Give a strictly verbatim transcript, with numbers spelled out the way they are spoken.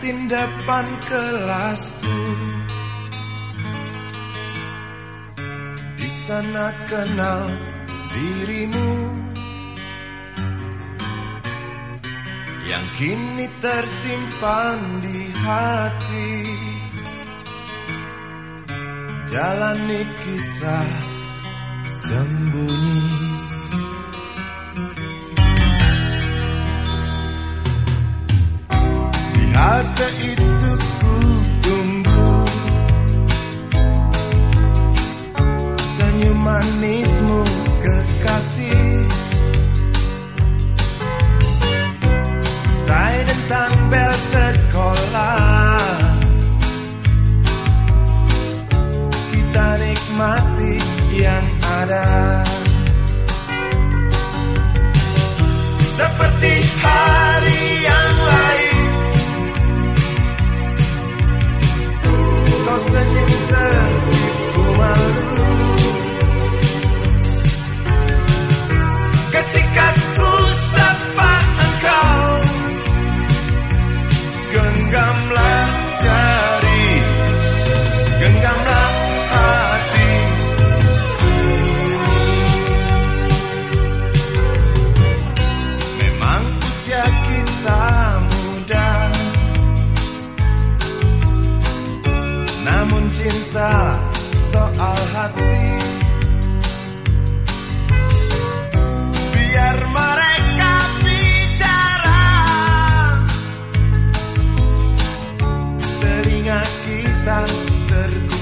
kantin depan kelasku. Di sana kenal dirimu yang kini tersimpan di hati. Jalani kisah sembunyi. Di halte itu ku tunggu senyum manismu kekasih. Saya tentang bel sekolah, kita nikmati yang ada. Seperti hari yang lain, kau senyum tersipu malu ketika ku sapa engkau. Genggamlah jari, genggamlah hati. Memang usia kita muda, namun cinta soal hati. Biar mereka bicara, telinga kita terkunci.